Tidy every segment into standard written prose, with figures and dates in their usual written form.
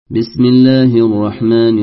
بسم الله الرحمن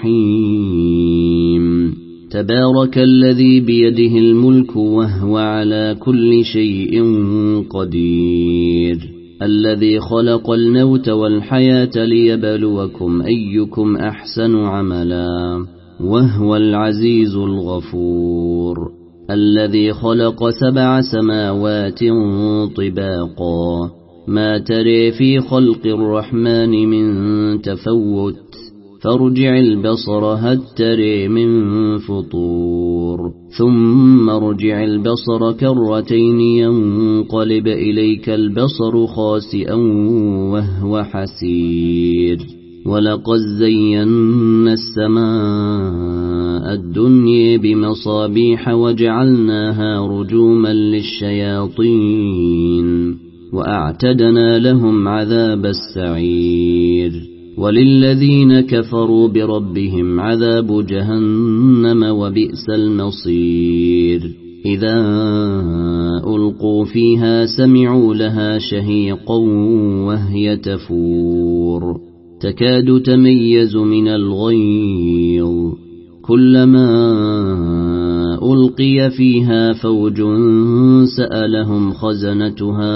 الرحيم تبارك الذي بيده الملك وهو على كل شيء قدير الذي خلق الموت والحياة ليبلوكم أيكم أحسن عملا وهو العزيز الغفور الذي خلق 7 سماوات طباقا ما تري في خلق الرحمن من تفوت فارجع البصر هل تري من فطور ثم ارجع البصر كرتين ينقلب إليك البصر خاسئا وهو حسير ولقد زينا السماء الدنيا بمصابيح وجعلناها رجوما للشياطين وأعتدنا لهم عذاب السعير وللذين كفروا بربهم عذاب جهنم وبئس المصير إذا ألقوا فيها سمعوا لها شهيقا وهي تفور تكاد تميز من الغيظ كلما ألقي فيها فوج سألهم خزنتها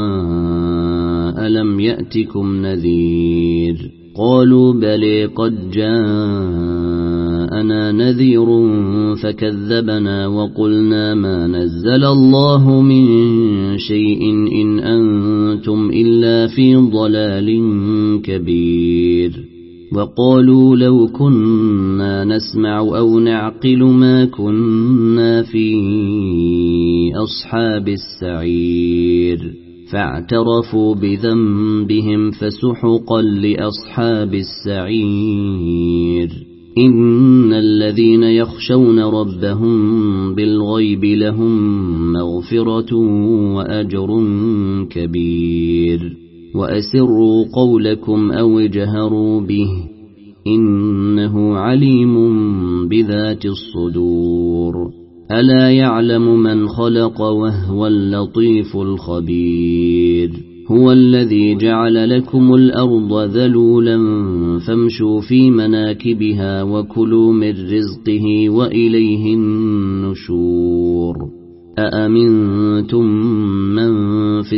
ألم يأتكم نذير قالوا بلى قد جاءنا نذير فكذبنا وقلنا ما نزل الله من شيء إن أنتم إلا في ضلال كبير وقالوا لو كنا نسمع أو نعقل ما كنا في أصحاب السعير فاعترفوا بذنبهم فسحقا لأصحاب السعير إن الذين يخشون ربهم بالغيب لهم مغفرة وأجر كبير وأسروا قولكم أو اجهروا به إنه عليم بذات الصدور ألا يعلم من خلق وهو اللطيف الخبير هو الذي جعل لكم الأرض ذلولا فامشوا في مناكبها وكلوا من رزقه وإليه النشور أأمنتم من في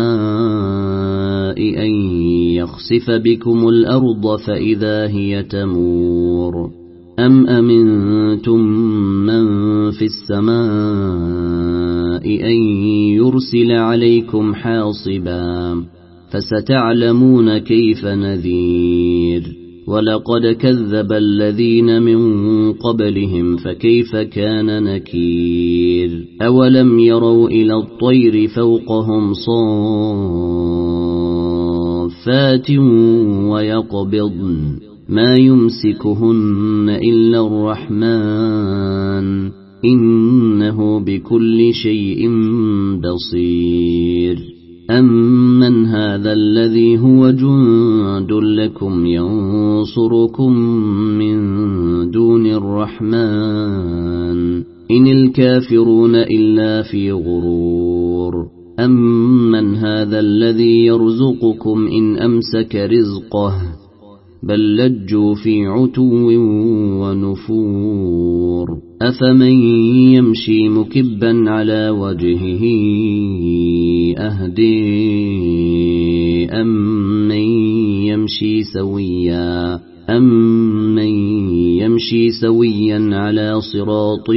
السماء أن يخسف بكم الأرض فإذا هي تمور أم أمنتم من في السماء أن يرسل عليكم حاصبا فستعلمون كيف نذير ولقد كذب الذين من قبلهم فكيف كان نكير أولم يروا إلى الطير فوقهم صافات ويقبضن ما يمسكهن إلا الرحمن إنه بكل شيء بصير أمن هذا الذي هو جند لكم ينصركم من دون الرحمن إن الكافرون إلا في غرور أمن هذا الذي يرزقكم إن أمسك رزقه بل لجوا في عتو ونفور أفمن يمشي مكبا على وجهه أهدي أمن يمشي سويا على صراط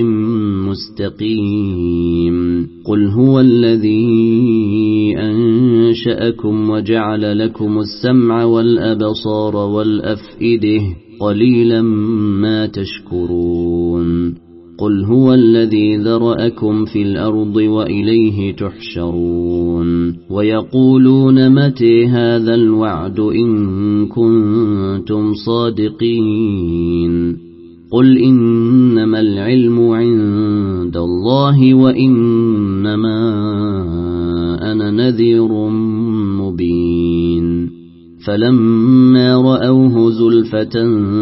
مستقيم قل هو الذي أنشأكم وجعل لكم السمع والأبصار والأفئدة قليلا ما تشكرون قل هو الذي ذرأكم في الأرض وإليه تحشرون ويقولون متى هذا الوعد إن كنتم صادقين قل إنما العلم عند الله وإنما أنا نذير مبين فلما رأوه زلفة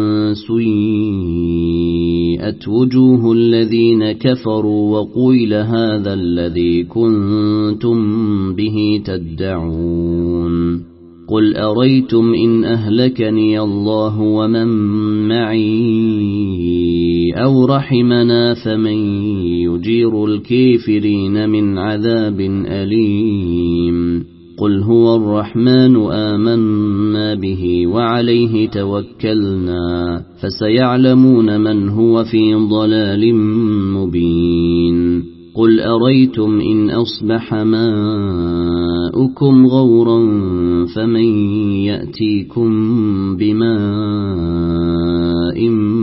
سيئت وجوه الذين كفروا وقيل هذا الذي كنتم به تدعون قل أريتم إن أهلكني الله ومن معي أو رحمنا فمن يجير الكافرين من عذاب أليم قل هو الرحمن آمنا به وعليه توكلنا فسيعلمون من هو في ضلال مبين قل أريتم إن أصبح ماؤكم غورا فمن يأتيكم بماء